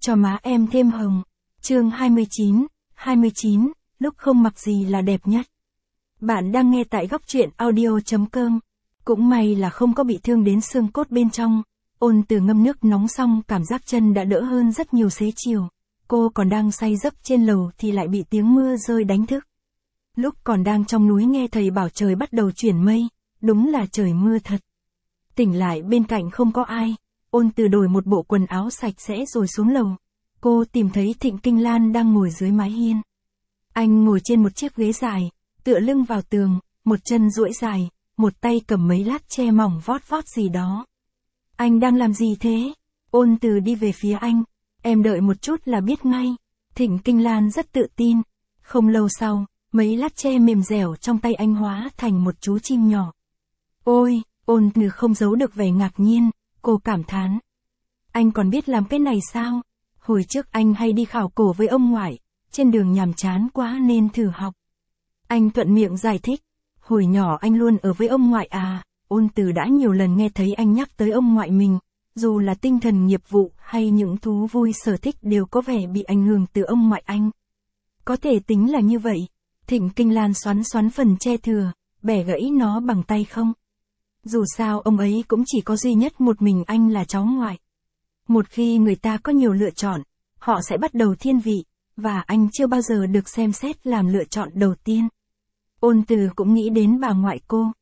cho má em thêm hồng. Chương 29, lúc không mặc gì là đẹp nhất. Bạn đang nghe tại góc truyện audio.com. Cũng may là không có bị thương đến xương cốt bên trong. Ôn Từ ngâm nước nóng xong cảm giác chân đã đỡ hơn rất nhiều xế chiều. Cô còn đang say giấc trên lầu thì lại bị tiếng mưa rơi đánh thức. Lúc còn đang trong núi nghe thầy bảo trời bắt đầu chuyển mây, đúng là trời mưa thật. Tỉnh lại bên cạnh không có ai, Ôn Từ đổi một bộ quần áo sạch sẽ rồi xuống lầu. Cô tìm thấy Thịnh Kinh Lan đang ngồi dưới mái hiên. Anh ngồi trên một chiếc ghế dài, tựa lưng vào tường, một chân duỗi dài, một tay cầm mấy lát tre mỏng vót vót gì đó. Anh đang làm gì thế? Ôn Từ đi về phía anh. Em đợi một chút là biết ngay. Thịnh Kinh Lan rất tự tin. Không lâu sau, mấy lát tre mềm dẻo trong tay anh hóa thành một chú chim nhỏ. Ôi, Ôn Từ không giấu được vẻ ngạc nhiên, cô cảm thán. Anh còn biết làm cái này sao? Hồi trước anh hay đi khảo cổ với ông ngoại, trên đường nhàm chán quá nên thử học. Anh thuận miệng giải thích. Hồi nhỏ anh luôn ở với ông ngoại à? Ôn Từ đã nhiều lần nghe thấy anh nhắc tới ông ngoại mình, dù là tinh thần nghiệp vụ hay những thú vui sở thích đều có vẻ bị ảnh hưởng từ ông ngoại anh. Có thể tính là như vậy. Thịnh Kinh Lan xoắn xoắn phần tre thừa, bẻ gãy nó bằng tay không? Dù sao ông ấy cũng chỉ có duy nhất một mình anh là cháu ngoại. Một khi người ta có nhiều lựa chọn, họ sẽ bắt đầu thiên vị, và anh chưa bao giờ được xem xét làm lựa chọn đầu tiên. Ôn Từ cũng nghĩ đến bà ngoại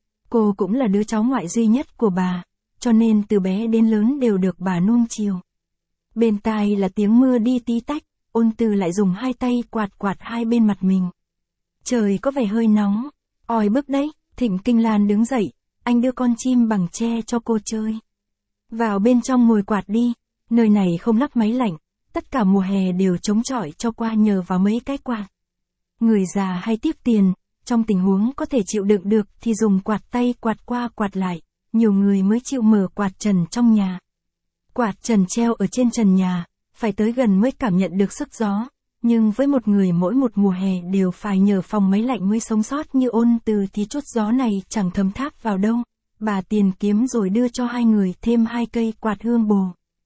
cô cũng là đứa cháu ngoại duy nhất của bà, cho nên từ bé đến lớn đều được bà nuông chiều. Bên tai là tiếng mưa đi tí tách, Ôn Từ lại dùng hai tay quạt hai bên mặt mình. Trời có vẻ hơi nóng, oi bức đấy. Thịnh Kinh Lan đứng dậy, anh đưa con chim bằng tre cho cô chơi. Vào bên trong ngồi quạt đi, nơi này không lắp máy lạnh, tất cả mùa hè đều chống chọi cho qua nhờ vào mấy cái quạt. Người già hay tiếc tiền, trong tình huống có thể chịu đựng được thì dùng quạt tay quạt qua quạt lại, nhiều người mới chịu mở quạt trần trong nhà. Quạt trần treo ở trên trần nhà, phải tới gần mới cảm nhận được sức gió, nhưng với một người mỗi một mùa hè đều phải nhờ phòng máy lạnh mới sống sót như Ôn Từ thì chút gió này chẳng thấm tháp vào đâu. Bà tiền kiếm rồi đưa cho hai người thêm 2 cây quạt hương bồ.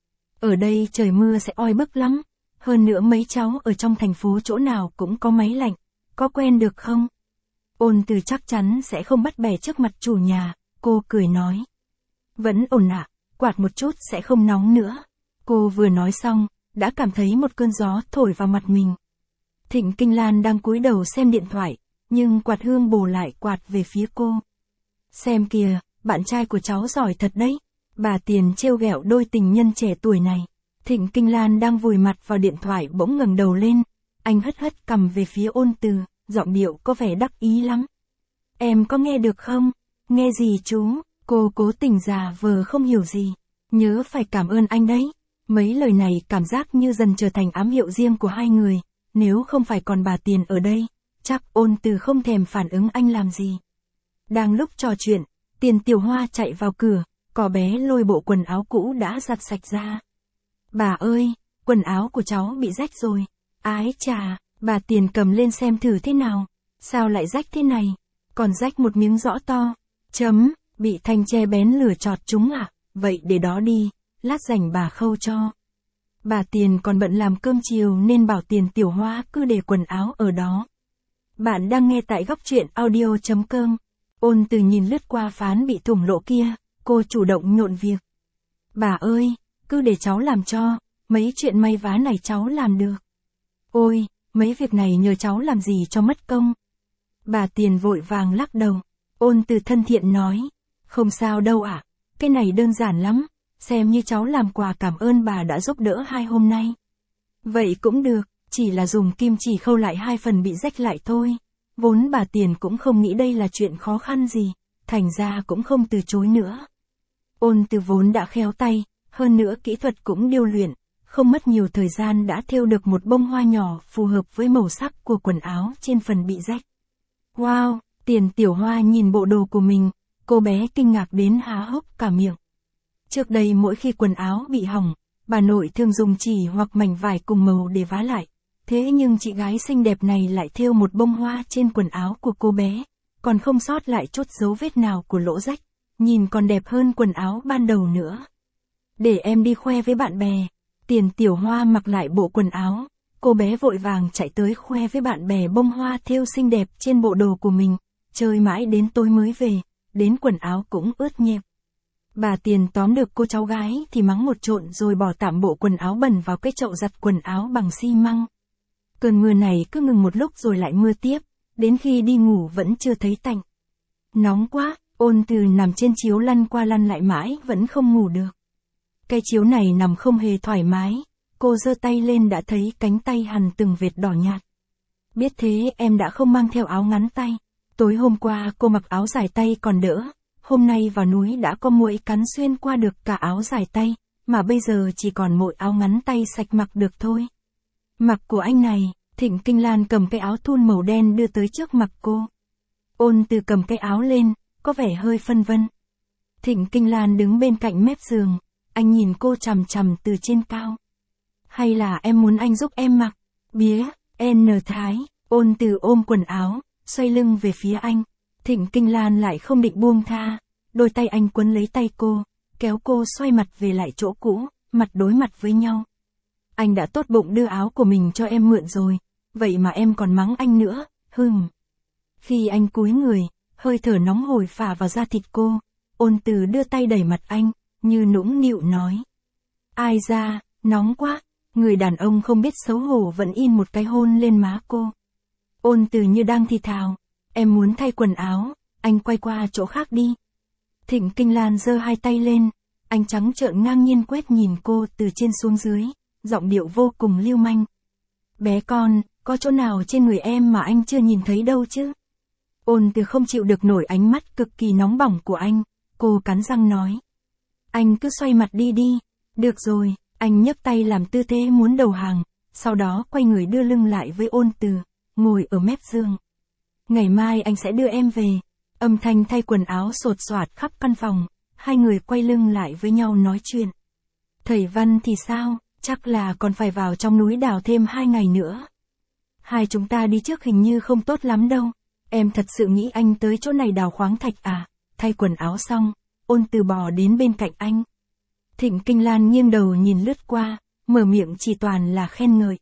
Ở đây trời mưa sẽ oi bức lắm, hơn nữa mấy cháu ở trong thành phố chỗ nào cũng có máy lạnh, có quen được không? Ôn Từ chắc chắn sẽ không bắt bẻ trước mặt chủ nhà, cô cười nói. Vẫn ổn ạ, quạt một chút sẽ không nóng nữa. Cô vừa nói xong, đã cảm thấy một cơn gió thổi vào mặt mình. Thịnh Kinh Lan đang cúi đầu xem điện thoại, nhưng quạt hương bồ lại quạt về phía cô. Xem kìa, bạn trai của cháu giỏi thật đấy. Bà tiền trêu ghẹo đôi tình nhân trẻ tuổi này. Thịnh Kinh Lan đang vùi mặt vào điện thoại bỗng ngẩng đầu lên. Anh hất cằm về phía Ôn Từ, giọng điệu có vẻ đắc ý lắm. Em có nghe được không? Nghe gì chú? Cô cố tình giả vờ không hiểu gì. Nhớ phải cảm ơn anh đấy. Mấy lời này cảm giác như dần trở thành ám hiệu riêng của hai người. Nếu không phải còn bà tiền ở đây, chắc Ôn Từ không thèm phản ứng anh làm gì. Đang lúc trò chuyện, Tiền Tiểu Hoa chạy vào cửa, cò bé lôi bộ quần áo cũ đã giặt sạch ra. Bà ơi, quần áo của cháu bị rách rồi. Ái chà, bà Tiền cầm lên xem thử thế nào. Sao lại rách thế này? Còn rách một miếng rõ to. Bị thanh tre bén lửa chọt trúng à? Vậy để đó đi, lát rảnh bà khâu cho. Bà Tiền còn bận làm cơm chiều nên bảo Tiền Tiểu Hoa cứ để quần áo ở đó. Bạn đang nghe tại góc truyện audio.com. Ôn Từ nhìn lướt qua phán bị thủng lỗ kia, cô chủ động nhộn việc. Bà ơi, cứ để cháu làm cho, mấy chuyện may vá này cháu làm được. Ôi, mấy việc này nhờ cháu làm gì cho mất công. Bà Tiền vội vàng lắc đầu. Ôn Từ thân thiện nói, không sao đâu ạ, cái này đơn giản lắm, xem như cháu làm quà cảm ơn bà đã giúp đỡ 2 hôm nay. Vậy cũng được, chỉ là dùng kim chỉ khâu lại 2 phần bị rách lại thôi. Vốn bà Tiền cũng không nghĩ đây là chuyện khó khăn gì, thành ra cũng không từ chối nữa. Ôn Từ vốn đã khéo tay, hơn nữa kỹ thuật cũng điêu luyện, không mất nhiều thời gian đã thêu được một bông hoa nhỏ phù hợp với màu sắc của quần áo trên phần bị rách. Wow, Tiền Tiểu Hoa nhìn bộ đồ của mình, cô bé kinh ngạc đến há hốc cả miệng. Trước đây mỗi khi quần áo bị hỏng, bà nội thường dùng chỉ hoặc mảnh vải cùng màu để vá lại. Thế nhưng chị gái xinh đẹp này lại thêu một bông hoa trên quần áo của cô bé, còn không sót lại chút dấu vết nào của lỗ rách, nhìn còn đẹp hơn quần áo ban đầu nữa. Để em đi khoe với bạn bè. Tiền Tiểu Hoa mặc lại bộ quần áo, cô bé vội vàng chạy tới khoe với bạn bè bông hoa thêu xinh đẹp trên bộ đồ của mình, chơi mãi đến tối mới về, đến quần áo cũng ướt nhẹp. Bà Tiền tóm được cô cháu gái thì mắng một trộn rồi bỏ tạm bộ quần áo bẩn vào cái chậu giặt quần áo bằng xi măng. Cơn mưa này cứ ngừng một lúc rồi lại mưa tiếp, đến khi đi ngủ vẫn chưa thấy tạnh. Nóng quá, Ôn Từ nằm trên chiếu lăn qua lăn lại mãi vẫn không ngủ được. Cái chiếu này nằm không hề thoải mái, cô giơ tay lên đã thấy cánh tay hằn từng vệt đỏ nhạt. Biết thế em đã không mang theo áo ngắn tay. Tối hôm qua cô mặc áo dài tay còn đỡ, hôm nay vào núi đã có muỗi cắn xuyên qua được cả áo dài tay, mà bây giờ chỉ còn mỗi áo ngắn tay sạch mặc được thôi. Mặc của anh này, Thịnh Kinh Lan cầm cái áo thun màu đen đưa tới trước mặt cô. Ôn Từ cầm cái áo lên, có vẻ hơi phân vân. Thịnh Kinh Lan đứng bên cạnh mép giường, anh nhìn cô chằm chằm từ trên cao. Hay là em muốn anh giúp em mặc? Bía, N Thái, Ôn Từ ôm quần áo, xoay lưng về phía anh. Thịnh Kinh Lan lại không định buông tha, đôi tay anh quấn lấy tay cô, kéo cô xoay mặt về lại chỗ cũ, mặt đối mặt với nhau. Anh đã tốt bụng đưa áo của mình cho em mượn rồi, vậy mà em còn mắng anh nữa, Khi anh cúi người, hơi thở nóng hổi phả vào da thịt cô, Ôn Từ đưa tay đẩy mặt anh, như nũng nịu nói. Ai da, nóng quá, người đàn ông không biết xấu hổ vẫn in một cái hôn lên má cô. Ôn Từ như đang thì thào, em muốn thay quần áo, anh quay qua chỗ khác đi. Thịnh Kinh Lan giơ hai tay lên, anh trắng trợn ngang nhiên quét nhìn cô từ trên xuống dưới, giọng điệu vô cùng lưu manh. Bé con, có chỗ nào trên người em mà anh chưa nhìn thấy đâu chứ? Ôn Từ không chịu được nổi ánh mắt cực kỳ nóng bỏng của anh, cô cắn răng nói. Anh cứ xoay mặt đi đi, được rồi, anh nhấc tay làm tư thế muốn đầu hàng, sau đó quay người đưa lưng lại với Ôn Từ, ngồi ở mép giường. Ngày mai anh sẽ đưa em về. Âm thanh thay quần áo sột soạt khắp căn phòng, hai người quay lưng lại với nhau nói chuyện. Thầy Văn thì sao, chắc là còn phải vào trong núi đào thêm 2 ngày nữa. Hai chúng ta đi trước hình như không tốt lắm đâu. Em thật sự nghĩ anh tới chỗ này đào khoáng thạch à? Thay quần áo xong, Ôn Từ bò đến bên cạnh anh. Thịnh Kinh Lan nghiêng đầu nhìn lướt qua, mở miệng chỉ toàn là khen ngợi.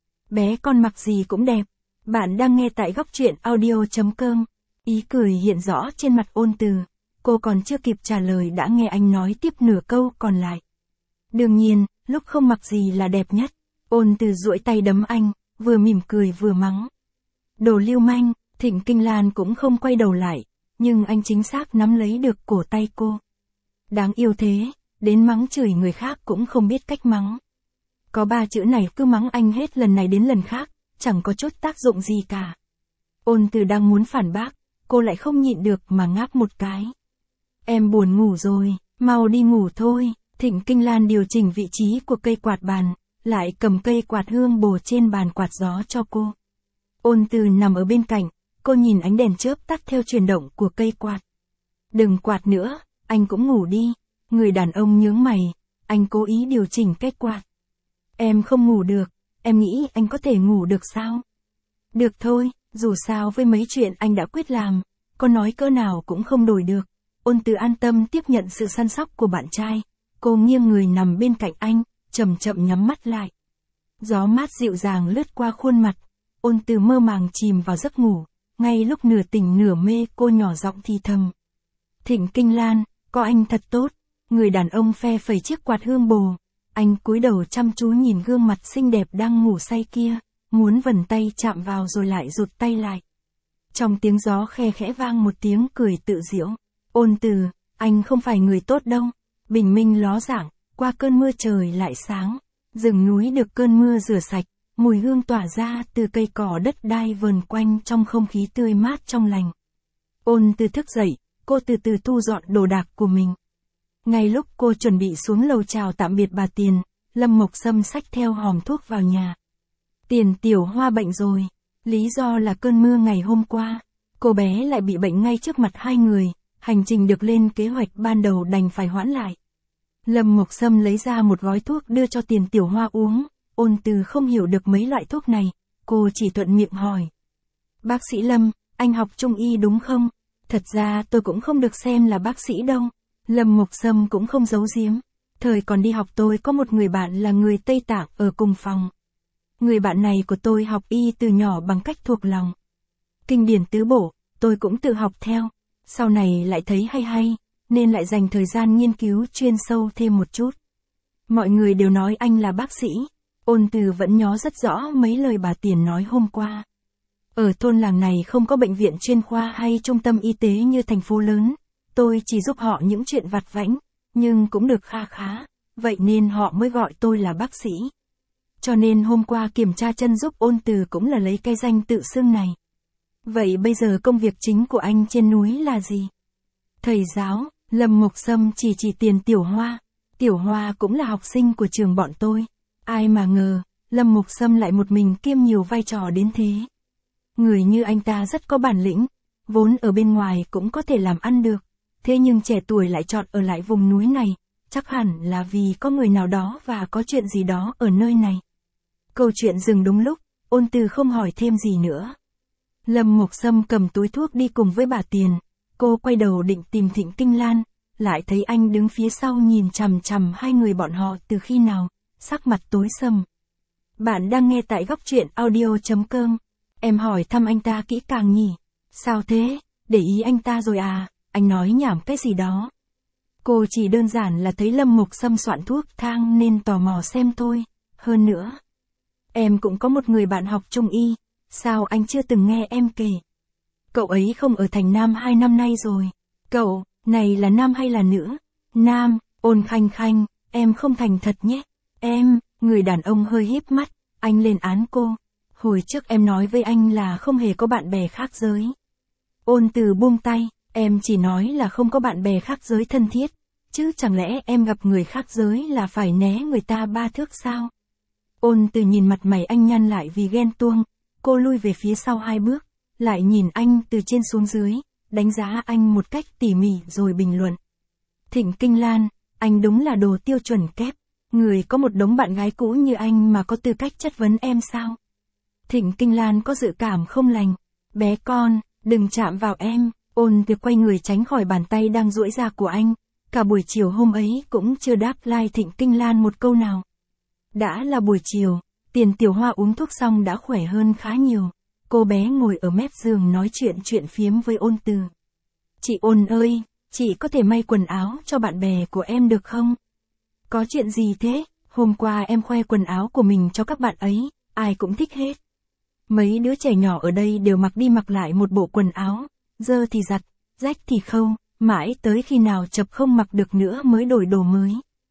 Bé con mặc gì cũng đẹp. Bạn đang nghe tại góc truyện audio.com. Ý cười hiện rõ trên mặt Ôn Từ, cô còn chưa kịp trả lời đã nghe anh nói tiếp nửa câu còn lại. Đương nhiên, lúc không mặc gì là đẹp nhất. Ôn Từ duỗi tay đấm anh, vừa mỉm cười vừa mắng. Đồ lưu manh. Thịnh Kinh Lan cũng không quay đầu lại, nhưng anh chính xác nắm lấy được cổ tay cô. Đáng yêu thế, đến mắng chửi người khác cũng không biết cách mắng. Có 3 chữ này cứ mắng anh hết lần này đến lần khác, chẳng có chút tác dụng gì cả. Ôn Từ đang muốn phản bác, cô lại không nhịn được mà ngáp một cái. Em buồn ngủ rồi, mau đi ngủ thôi. Thịnh Kinh Lan điều chỉnh vị trí của cây quạt bàn, lại cầm cây quạt hương bồ trên bàn quạt gió cho cô. Ôn Từ nằm ở bên cạnh, cô nhìn ánh đèn chớp tắt theo chuyển động của cây quạt. Đừng quạt nữa, anh cũng ngủ đi. Người đàn ông nhướng mày, anh cố ý điều chỉnh cái quạt. Em không ngủ được, em nghĩ anh có thể ngủ được sao? Được thôi, dù sao với mấy chuyện anh đã quyết làm, có nói cỡ nào cũng không đổi được. Ôn Từ an tâm tiếp nhận sự săn sóc của bạn trai, cô nghiêng người nằm bên cạnh anh, chậm chậm nhắm mắt lại. Gió mát dịu dàng lướt qua khuôn mặt, Ôn Từ mơ màng chìm vào giấc ngủ, ngay lúc nửa tỉnh nửa mê cô nhỏ giọng thì thầm. Thịnh Kinh Lan, có anh thật tốt. Người đàn ông phe phẩy chiếc quạt hương bồ, anh cúi đầu chăm chú nhìn gương mặt xinh đẹp đang ngủ say kia, muốn vần tay chạm vào rồi lại rụt tay lại. Trong tiếng gió khe khẽ vang một tiếng cười tự giễu. Ôn Từ, anh không phải người tốt đâu. Bình minh ló dạng, qua cơn mưa trời lại sáng. Rừng núi được cơn mưa rửa sạch, mùi hương tỏa ra từ cây cỏ đất đai vờn quanh trong không khí tươi mát trong lành. Ôn Từ thức dậy, cô từ từ thu dọn đồ đạc của mình. Ngay lúc cô chuẩn bị xuống lầu chào tạm biệt bà Tiền, Lâm Mộc Sâm xách theo hòm thuốc vào nhà. Tiền Tiểu Hoa bệnh rồi, lý do là cơn mưa ngày hôm qua. Cô bé lại bị bệnh ngay trước mặt hai người, hành trình được lên kế hoạch ban đầu đành phải hoãn lại. Lâm Mộc Sâm lấy ra một gói thuốc đưa cho Tiền Tiểu Hoa uống, Ôn Từ không hiểu được mấy loại thuốc này, cô chỉ thuận miệng hỏi. Bác sĩ Lâm, anh học trung y đúng không? Thật ra tôi cũng không được xem là bác sĩ đâu. Lâm Mộc Sâm cũng không giấu giếm. Thời còn đi học tôi có một người bạn là người Tây Tạng ở cùng phòng. Người bạn này của tôi học y từ nhỏ bằng cách thuộc lòng. Kinh điển tứ bổ, tôi cũng tự học theo. Sau này lại thấy hay, nên lại dành thời gian nghiên cứu chuyên sâu thêm một chút. Mọi người đều nói anh là bác sĩ. Ôn Từ vẫn nhớ rất rõ mấy lời bà Tiền nói hôm qua. Ở thôn làng này không có bệnh viện chuyên khoa hay trung tâm y tế như thành phố lớn. Tôi chỉ giúp họ những chuyện vặt vãnh, nhưng cũng được kha khá, vậy nên họ mới gọi tôi là bác sĩ. Cho nên hôm qua kiểm tra chân giúp Ôn Từ cũng là lấy cái danh tự xưng này. Vậy bây giờ công việc chính của anh trên núi là gì? Thầy giáo, Lâm Mộc Sâm chỉ Tiền Tiểu Hoa. Tiểu Hoa cũng là học sinh của trường bọn tôi. Ai mà ngờ, Lâm Mộc Sâm lại một mình kiêm nhiều vai trò đến thế. Người như anh ta rất có bản lĩnh, vốn ở bên ngoài cũng có thể làm ăn được. Thế nhưng trẻ tuổi lại chọn ở lại vùng núi này, chắc hẳn là vì có người nào đó và có chuyện gì đó ở nơi này. Câu chuyện dừng đúng lúc, Ôn Từ không hỏi thêm gì nữa. Lâm Mộc Sâm cầm túi thuốc đi cùng với bà Tiền. Cô quay đầu định tìm Thịnh Kinh Lan, lại thấy anh đứng phía sau nhìn chằm chằm hai người bọn họ từ khi nào, sắc mặt tối sầm. Bạn đang nghe tại góc truyện audio.com. Em hỏi thăm anh ta kỹ càng nhỉ? Sao thế? Để ý anh ta rồi à? Anh nói nhảm cái gì đó? Cô chỉ đơn giản là thấy Lâm Mộc Sâm soạn thuốc thang nên tò mò xem thôi. Hơn nữa, em cũng có một người bạn học trung y. Sao anh chưa từng nghe em kể? Cậu ấy không ở thành Nam 2 năm nay rồi. Cậu, này là nam hay là nữ? Nam. Ôn Khanh Khanh, em không thành thật nhé. Em, người đàn ông hơi híp mắt, anh lên án cô. Hồi trước em nói với anh là không hề có bạn bè khác giới. Ôn Từ buông tay, em chỉ nói là không có bạn bè khác giới thân thiết. Chứ chẳng lẽ em gặp người khác giới là phải né người ta 3 thước sao? Ôn Từ nhìn mặt mày anh nhăn lại vì ghen tuông. Cô lui về phía sau 2 bước, lại nhìn anh từ trên xuống dưới, đánh giá anh một cách tỉ mỉ rồi bình luận. Thịnh Kinh Lan, anh đúng là đồ tiêu chuẩn kép. Người có một đống bạn gái cũ như anh mà có tư cách chất vấn em sao? Thịnh Kinh Lan có dự cảm không lành. Bé con, đừng chạm vào em. Ôn Từ quay người tránh khỏi bàn tay đang duỗi ra của anh. Cả buổi chiều hôm ấy cũng chưa đáp lại Thịnh Kinh Lan một câu nào. Đã là buổi chiều, Tiền Tiểu Hoa uống thuốc xong đã khỏe hơn khá nhiều. Cô bé ngồi ở mép giường nói chuyện phiếm với Ôn Từ. Chị Ôn ơi, chị có thể may quần áo cho bạn bè của em được không? Có chuyện gì thế? Hôm qua em khoe quần áo của mình cho các bạn ấy, ai cũng thích hết. Mấy đứa trẻ nhỏ ở đây đều mặc đi mặc lại một bộ quần áo, dơ thì giặt, rách thì khâu, mãi tới khi nào chập không mặc được nữa mới đổi đồ mới.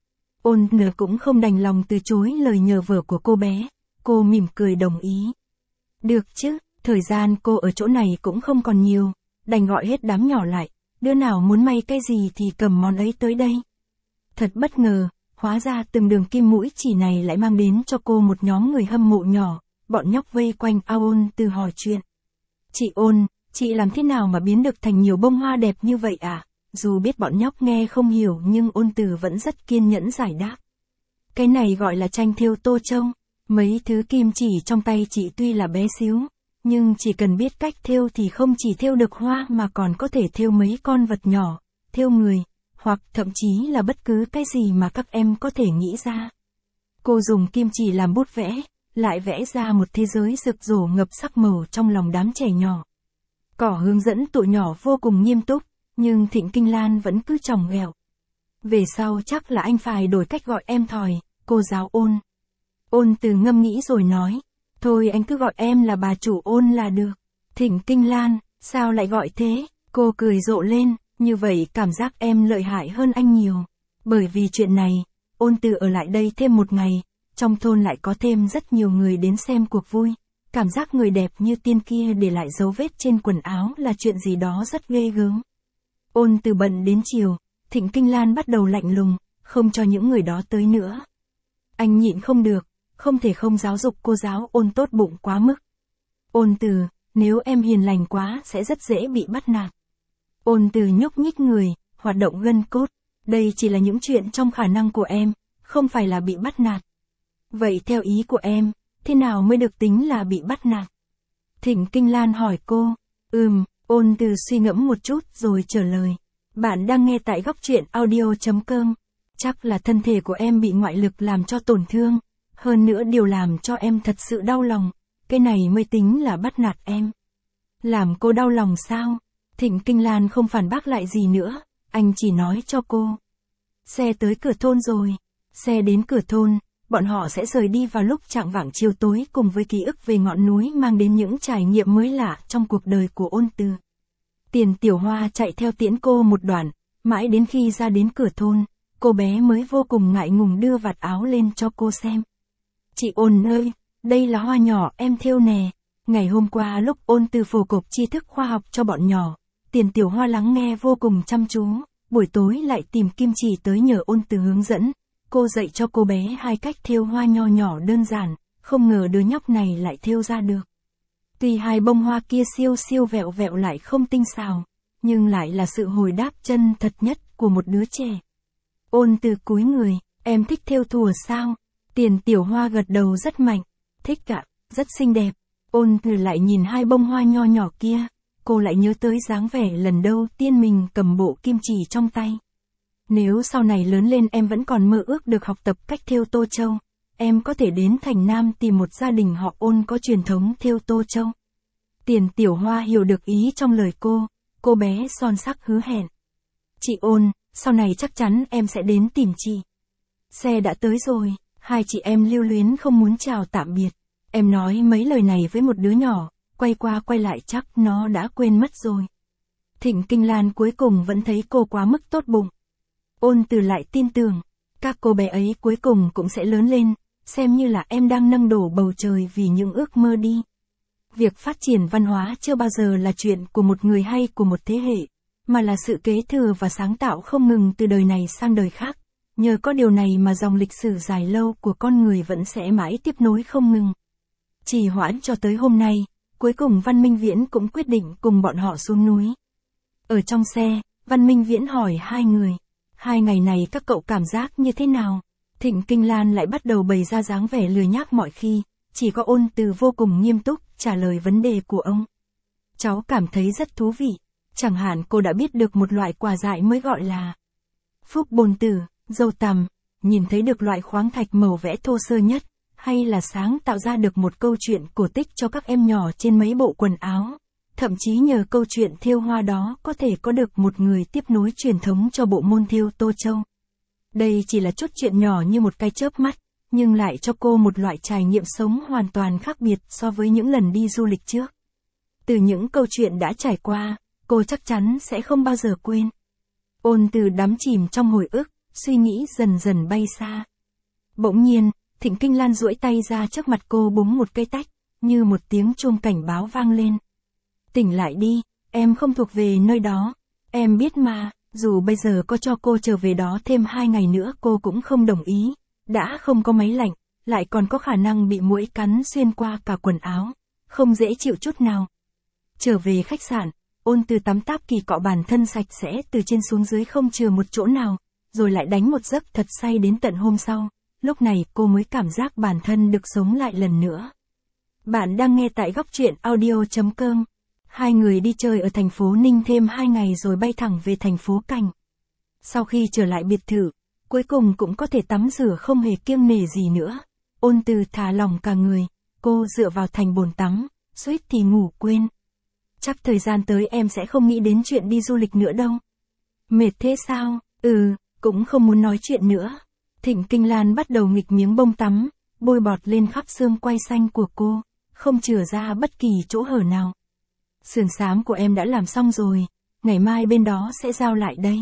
Ôn Ngờ cũng không đành lòng từ chối lời nhờ vả của cô bé, cô mỉm cười đồng ý. Được chứ, thời gian cô ở chỗ này cũng không còn nhiều, đành gọi hết đám nhỏ lại, đứa nào muốn may cái gì thì cầm món ấy tới đây. Thật bất ngờ, hóa ra từng đường kim mũi chỉ này lại mang đến cho cô một nhóm người hâm mộ nhỏ, bọn nhóc vây quanh Ôn Từ hỏi chuyện. Chị Ôn, chị làm thế nào mà biến được thành nhiều bông hoa đẹp như vậy à? Dù biết bọn nhóc nghe không hiểu nhưng Ôn Từ vẫn rất kiên nhẫn giải đáp. Cái này gọi là tranh thêu tô châu. Mấy thứ kim chỉ trong tay chị tuy là bé xíu, nhưng chỉ cần biết cách thêu thì không chỉ thêu được hoa mà còn có thể thêu mấy con vật nhỏ, thêu người, hoặc thậm chí là bất cứ cái gì mà các em có thể nghĩ ra. Cô dùng kim chỉ làm bút vẽ, lại vẽ ra một thế giới rực rỡ ngập sắc màu trong lòng đám trẻ nhỏ. Cỏ hướng dẫn tụi nhỏ vô cùng nghiêm túc, nhưng Thịnh Kinh Lan vẫn cứ chòng ghẹo. Về sau chắc là anh phải đổi cách gọi em Thòi, cô giáo Ôn. Ôn Từ ngâm nghĩ rồi nói, thôi anh cứ gọi em là bà chủ Ôn là được. Thịnh Kinh Lan, sao lại gọi thế? Cô cười rộ lên, như vậy cảm giác em lợi hại hơn anh nhiều. Bởi vì chuyện này, Ôn Từ ở lại đây thêm một ngày, trong thôn lại có thêm rất nhiều người đến xem cuộc vui. Cảm giác người đẹp như tiên kia để lại dấu vết trên quần áo là chuyện gì đó rất ghê gớm. Ôn Từ bận đến chiều, Thịnh Kinh Lan bắt đầu lạnh lùng, không cho những người đó tới nữa. Anh nhịn không được, không thể không giáo dục cô giáo Ôn tốt bụng quá mức. Ôn Từ, nếu em hiền lành quá sẽ rất dễ bị bắt nạt. Ôn Từ nhúc nhích người, hoạt động gân cốt. Đây chỉ là những chuyện trong khả năng của em, không phải là bị bắt nạt. Vậy theo ý của em, thế nào mới được tính là bị bắt nạt? Thịnh Kinh Lan hỏi cô. Ôn Từ suy ngẫm một chút rồi trả lời. Bạn đang nghe tại góc truyện audio.com. Chắc là thân thể của em bị ngoại lực làm cho tổn thương. Hơn nữa điều làm cho em thật sự đau lòng, cái này mới tính là bắt nạt em. Làm cô đau lòng sao? Thịnh Kinh Lan không phản bác lại gì nữa, anh chỉ nói cho cô. Xe tới cửa thôn rồi. Xe đến cửa thôn, bọn họ sẽ rời đi vào lúc chạng vạng chiều tối cùng với ký ức về ngọn núi mang đến những trải nghiệm mới lạ trong cuộc đời của Ôn Từ. Tiền Tiểu Hoa chạy theo tiễn cô một đoạn, mãi đến khi ra đến cửa thôn, cô bé mới vô cùng ngại ngùng đưa vạt áo lên cho cô xem. Chị Ôn ơi, đây là hoa nhỏ em thêu nè. Ngày hôm qua lúc Ôn Từ phổ cập tri thức khoa học cho bọn nhỏ, Tiền Tiểu Hoa lắng nghe vô cùng chăm chú, buổi tối lại tìm kim chỉ tới nhờ Ôn Từ hướng dẫn. Cô dạy cho cô bé 2 cách thêu hoa nho nhỏ đơn giản, không ngờ đứa nhóc này lại thêu ra được. Tuy 2 bông hoa kia siêu siêu vẹo vẹo lại không tinh xảo, nhưng lại là sự hồi đáp chân thật nhất của một đứa trẻ. Ôn Từ cúi người, em thích thêu thùa sao? Tiền Tiểu Hoa gật đầu rất mạnh, thích ạ, rất xinh đẹp. Ôn Từ lại nhìn 2 bông hoa nho nhỏ kia, cô lại nhớ tới dáng vẻ lần đầu tiên mình cầm bộ kim chỉ trong tay. Nếu sau này lớn lên em vẫn còn mơ ước được học tập cách thêu tô châu, em có thể đến thành Nam tìm một gia đình họ Ôn có truyền thống thêu tô châu. Tiền Tiểu Hoa hiểu được ý trong lời cô bé son sắc hứa hẹn. Chị Ôn, sau này chắc chắn em sẽ đến tìm chị. Xe đã tới rồi, 2 chị em lưu luyến không muốn chào tạm biệt. Em nói mấy lời này với một đứa nhỏ, quay qua quay lại chắc nó đã quên mất rồi. Thịnh Kinh Lan cuối cùng vẫn thấy cô quá mức tốt bụng. Ôn Từ lại tin tưởng, các cô bé ấy cuối cùng cũng sẽ lớn lên, xem như là em đang nâng đổ bầu trời vì những ước mơ đi. Việc phát triển văn hóa chưa bao giờ là chuyện của một người hay của một thế hệ, mà là sự kế thừa và sáng tạo không ngừng từ đời này sang đời khác. Nhờ có điều này mà dòng lịch sử dài lâu của con người vẫn sẽ mãi tiếp nối không ngừng. Trì hoãn cho tới hôm nay, cuối cùng Văn Minh Viễn cũng quyết định cùng bọn họ xuống núi. Ở trong xe, Văn Minh Viễn hỏi 2 người. 2 ngày này các cậu cảm giác như thế nào? Thịnh Kinh Lan lại bắt đầu bày ra dáng vẻ lười nhác mọi khi, chỉ có Ôn Từ vô cùng nghiêm túc trả lời vấn đề của ông. Cháu cảm thấy rất thú vị, chẳng hạn cô đã biết được một loại quả dại mới gọi là phúc bồn tử, dâu tằm, nhìn thấy được loại khoáng thạch màu vẽ thô sơ nhất, hay là sáng tạo ra được một câu chuyện cổ tích cho các em nhỏ trên mấy bộ quần áo. Thậm chí nhờ câu chuyện thêu hoa đó có thể có được một người tiếp nối truyền thống cho bộ môn thêu tô châu. Đây chỉ là chút chuyện nhỏ như một cái chớp mắt, nhưng lại cho cô một loại trải nghiệm sống hoàn toàn khác biệt so với những lần đi du lịch trước. Từ những câu chuyện đã trải qua, cô chắc chắn sẽ không bao giờ quên. Ôn Từ đắm chìm trong hồi ức, suy nghĩ dần dần bay xa. Bỗng nhiên, Thịnh Kinh Lan duỗi tay ra trước mặt cô búng một cây tách, như một tiếng chuông cảnh báo vang lên. Tỉnh lại đi, em không thuộc về nơi đó. Em biết mà, dù bây giờ có cho cô trở về đó thêm 2 ngày nữa cô cũng không đồng ý. Đã không có máy lạnh, lại còn có khả năng bị muỗi cắn xuyên qua cả quần áo. Không dễ chịu chút nào. Trở về khách sạn, Ôn Từ tắm táp kỳ cọ bản thân sạch sẽ từ trên xuống dưới không chừa một chỗ nào, rồi lại đánh một giấc thật say đến tận hôm sau. Lúc này cô mới cảm giác bản thân được sống lại lần nữa. Bạn đang nghe tại góc truyện audio.com. 2 người đi chơi ở thành phố Ninh thêm 2 ngày rồi bay thẳng về thành phố Cảnh. Sau khi trở lại biệt thự, cuối cùng cũng có thể tắm rửa không hề kiêng nể gì nữa. Ôn Từ thả lỏng cả người, cô dựa vào thành bồn tắm, suýt thì ngủ quên. Chắc thời gian tới em sẽ không nghĩ đến chuyện đi du lịch nữa đâu. Mệt thế sao? Cũng không muốn nói chuyện nữa. Thịnh Kinh Lan bắt đầu nghịch miếng bông tắm, bôi bọt lên khắp xương quai xanh của cô, không chừa ra bất kỳ chỗ hở nào. Sườn xám của em đã làm xong rồi, ngày mai bên đó sẽ giao lại đây.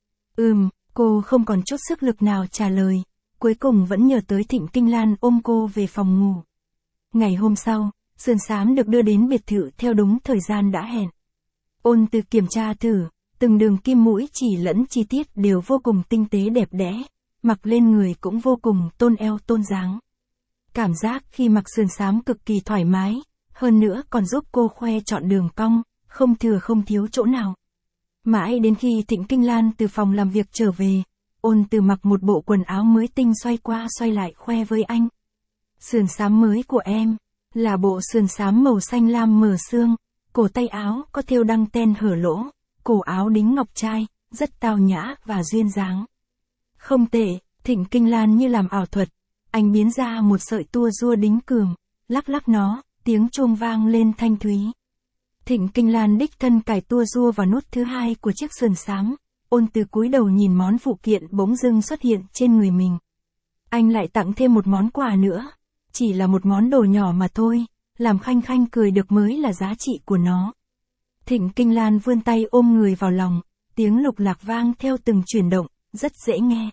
Cô không còn chút sức lực nào trả lời, cuối cùng vẫn nhờ tới Thịnh Kinh Lan ôm cô về phòng ngủ. Ngày hôm sau, sườn xám được đưa đến biệt thự theo đúng thời gian đã hẹn. Ôn Từ kiểm tra thử, từng đường kim mũi chỉ lẫn chi tiết đều vô cùng tinh tế đẹp đẽ, mặc lên người cũng vô cùng tôn eo tôn dáng. Cảm giác khi mặc sườn xám cực kỳ thoải mái, hơn nữa còn giúp cô khoe trọn đường cong, không thừa không thiếu chỗ nào. Mãi đến khi Thịnh Kinh Lan từ phòng làm việc trở về, Ôn Từ mặc một bộ quần áo mới tinh xoay qua xoay lại khoe với anh. Sườn xám mới của em, là bộ sườn xám màu xanh lam mờ xương, cổ tay áo có thêu đăng ten hở lỗ, cổ áo đính ngọc trai, rất tao nhã và duyên dáng. Không tệ, Thịnh Kinh Lan như làm ảo thuật. Anh biến ra một sợi tua rua đính cườm, lắc lắc nó, tiếng chuông vang lên thanh thúy. Thịnh Kinh Lan đích thân cài tua rua vào nút thứ hai của chiếc sườn xám. Ôn Từ cúi đầu nhìn món phụ kiện bỗng dưng xuất hiện trên người mình. Anh lại tặng thêm một món quà nữa. Chỉ là một món đồ nhỏ mà thôi, làm Khanh Khanh cười được mới là giá trị của nó. Thịnh Kinh Lan vươn tay ôm người vào lòng, tiếng lục lạc vang theo từng chuyển động, rất dễ nghe.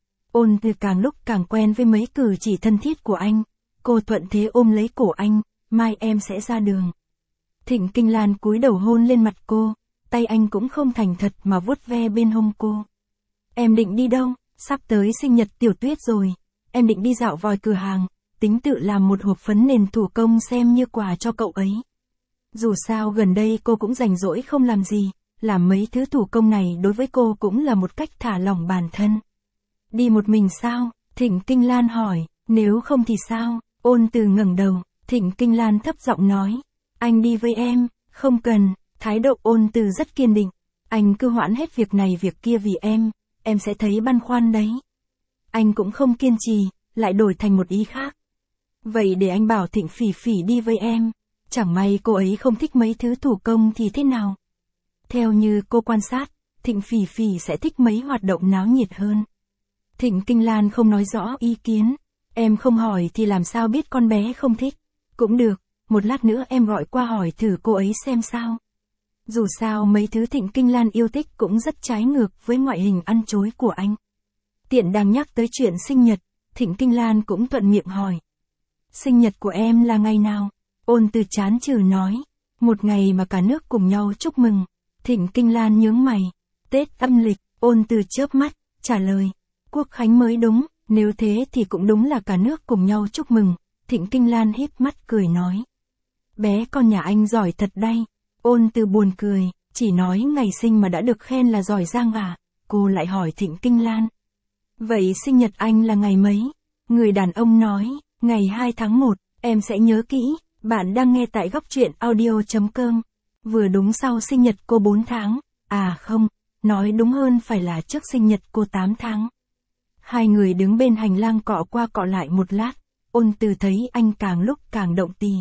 Ôn Từ càng lúc càng quen với mấy cử chỉ thân thiết của anh, cô thuận thế ôm lấy cổ anh, mai em sẽ ra đường. Thịnh Kinh Lan cúi đầu hôn lên mặt cô, tay anh cũng không thành thật mà vuốt ve bên hông cô. Em định đi đâu? Sắp tới sinh nhật Tiểu Tuyết rồi, em định đi dạo vòi cửa hàng, tính tự làm một hộp phấn nền thủ công xem như quà cho cậu ấy. Dù sao gần đây cô cũng rảnh rỗi không làm gì, làm mấy thứ thủ công này đối với cô cũng là một cách thả lỏng bản thân. Đi một mình sao? Thịnh Kinh Lan hỏi, nếu không thì sao? Ôn Từ ngẩng đầu, Thịnh Kinh Lan thấp giọng nói, anh đi với em, không cần, thái độ Ôn Từ rất kiên định, anh cứ hoãn hết việc này việc kia vì em sẽ thấy băn khoăn đấy. Anh cũng không kiên trì, lại đổi thành một ý khác. Vậy để anh bảo Thịnh Phỉ Phỉ đi với em, chẳng may cô ấy không thích mấy thứ thủ công thì thế nào? Theo như cô quan sát, Thịnh Phỉ Phỉ sẽ thích mấy hoạt động náo nhiệt hơn. Thịnh Kinh Lan không nói rõ ý kiến, em không hỏi thì làm sao biết con bé không thích. Cũng được, một lát nữa em gọi qua hỏi thử cô ấy xem sao. Dù sao mấy thứ Thịnh Kinh Lan yêu thích cũng rất trái ngược với ngoại hình ăn chối của anh. Tiện đang nhắc tới chuyện sinh nhật, Thịnh Kinh Lan cũng thuận miệng hỏi. Sinh nhật của em là ngày nào? Ôn Từ chán chừ nói. Một ngày mà cả nước cùng nhau chúc mừng. Thịnh Kinh Lan nhướng mày. Tết âm lịch, Ôn Từ chớp mắt, trả lời. Quốc khánh mới đúng, nếu thế thì cũng đúng là cả nước cùng nhau chúc mừng. Thịnh Kinh Lan híp mắt cười nói. Bé con nhà anh giỏi thật đây. Ôn Từ buồn cười, chỉ nói ngày sinh mà đã được khen là giỏi giang à. Cô lại hỏi Thịnh Kinh Lan. Vậy sinh nhật anh là ngày mấy? Người đàn ông nói, ngày 2 tháng 1, em sẽ nhớ kỹ. Bạn đang nghe tại góc truyện audio.com. Vừa đúng sau sinh nhật cô 4 tháng. À không, nói đúng hơn phải là trước sinh nhật cô 8 tháng. Hai người đứng bên hành lang cọ qua cọ lại một lát. Ôn Từ thấy anh càng lúc càng động tì.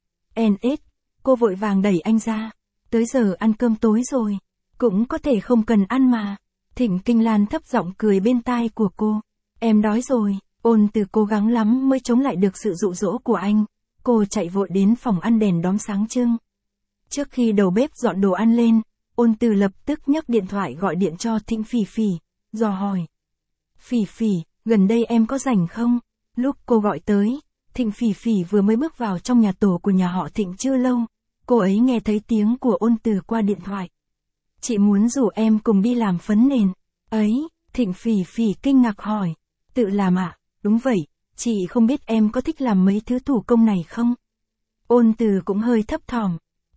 NS, cô vội vàng đẩy anh ra. Tới giờ ăn cơm tối rồi. Cũng có thể không cần ăn mà. Thịnh Kinh Lan thấp giọng cười bên tai của cô. Em đói rồi. Ôn Từ cố gắng lắm mới chống lại được sự dụ dỗ của anh. Cô chạy vội đến phòng ăn đèn đóm sáng trưng. Trước khi đầu bếp dọn đồ ăn lên, Ôn Từ lập tức nhấc điện thoại gọi điện cho Thịnh Phỉ Phỉ, dò hỏi. Phỉ Phỉ, gần đây em có rảnh không? Lúc cô gọi tới, Thịnh Phỉ Phỉ vừa mới bước vào trong nhà tổ của nhà họ Thịnh chưa lâu. Cô ấy nghe thấy tiếng của Ôn Từ qua điện thoại. Chị muốn rủ em cùng đi làm phấn nền. Ấy, Thịnh Phỉ Phỉ kinh ngạc hỏi. Tự làm ạ? Đúng vậy, chị không biết em có thích làm mấy thứ thủ công này không? Ôn Từ cũng hơi thấp thỏm.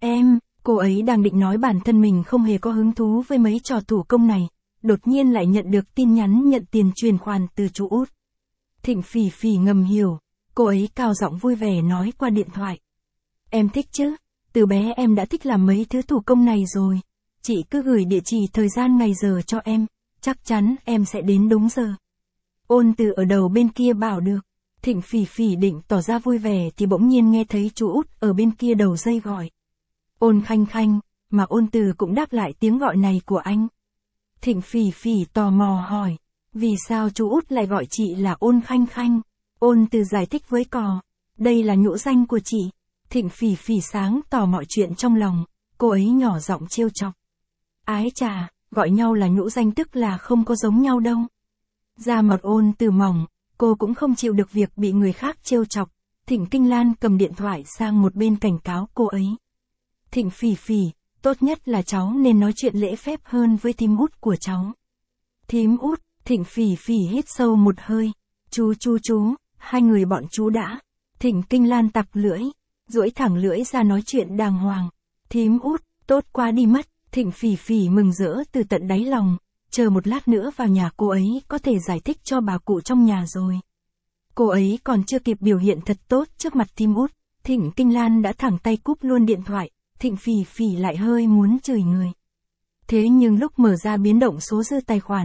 Cô ấy đang định nói bản thân mình không hề có hứng thú với mấy trò thủ công này, đột nhiên lại nhận được tin nhắn nhận tiền chuyển khoản từ chú Út. Thịnh Phỉ Phỉ ngầm hiểu, cô ấy cao giọng vui vẻ nói qua điện thoại. Em thích chứ, từ bé em đã thích làm mấy thứ thủ công này rồi, chị cứ gửi địa chỉ thời gian ngày giờ cho em, chắc chắn em sẽ đến đúng giờ. Ôn Từ ở đầu bên kia bảo được. Thịnh Phỉ Phỉ định tỏ ra vui vẻ thì bỗng nhiên nghe thấy chú Út ở bên kia đầu dây gọi. Ôn Khanh Khanh, mà Ôn Từ cũng đáp lại tiếng gọi này của anh. Thịnh Phỉ Phỉ tò mò hỏi, vì sao chú Út lại gọi chị là Ôn Khanh Khanh? Ôn Từ giải thích với cò, đây là nhũ danh của chị. Thịnh Phỉ Phỉ sáng tỏ mọi chuyện trong lòng, cô ấy nhỏ giọng trêu chọc. Ái chà, gọi nhau là nhũ danh tức là không có giống nhau đâu. Da mặt Ôn Từ mỏng, cô cũng không chịu được việc bị người khác trêu chọc. Thịnh Kinh Lan cầm điện thoại sang một bên cảnh cáo cô ấy. Thịnh Phỉ Phỉ, tốt nhất là cháu nên nói chuyện lễ phép hơn với thím Út của cháu. Thím Út, Thịnh Phỉ Phỉ hít sâu một hơi. Chú, hai người bọn chú đã. Thịnh Kinh Lan tặc lưỡi, duỗi thẳng lưỡi ra nói chuyện đàng hoàng. Thím Út, tốt quá đi mất. Thịnh Phỉ Phỉ mừng rỡ từ tận đáy lòng. Chờ một lát nữa vào nhà cô ấy có thể giải thích cho bà cụ trong nhà rồi. Cô ấy còn chưa kịp biểu hiện thật tốt trước mặt thím Út, Thịnh Kinh Lan đã thẳng tay cúp luôn điện thoại. Thịnh Phỉ Phỉ lại hơi muốn chửi người. Thế nhưng lúc mở ra biến động số dư tài khoản,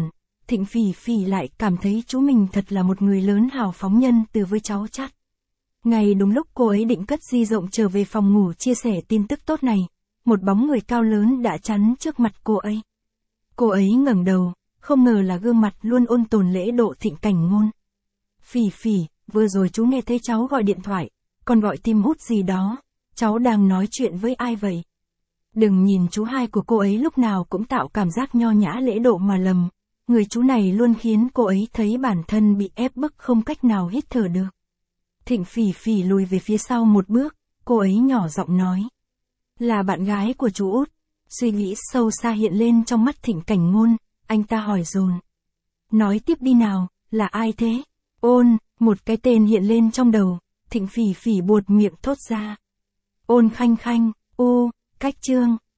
Thịnh Phỉ Phỉ lại cảm thấy chú mình thật là một người lớn hào phóng nhân từ với cháu Trát. Ngay đúng lúc cô ấy định cất di động trở về phòng ngủ chia sẻ tin tức tốt này, một bóng người cao lớn đã chắn trước mặt cô ấy. Cô ấy ngẩng đầu, không ngờ là gương mặt luôn ôn tồn lễ độ Thịnh Cảnh Ngôn. Phỉ Phỉ, vừa rồi chú nghe thấy cháu gọi điện thoại, còn gọi tim hút gì đó, cháu đang nói chuyện với ai vậy? Đừng nhìn chú hai của cô ấy lúc nào cũng tạo cảm giác nho nhã lễ độ mà lầm, người chú này luôn khiến cô ấy thấy bản thân bị ép bức không cách nào hít thở được. Thịnh Phỉ Phỉ lùi về phía sau một bước, cô ấy nhỏ giọng nói. Là bạn gái của chú út. Suy nghĩ sâu xa hiện lên trong mắt Thịnh Cảnh Ngôn, anh ta hỏi dồn. Nói tiếp đi nào, là ai thế? Ôn, một cái tên hiện lên trong đầu, Thịnh Phỉ Phỉ buột miệng thốt ra. Ôn Khanh Khanh, cách Trương,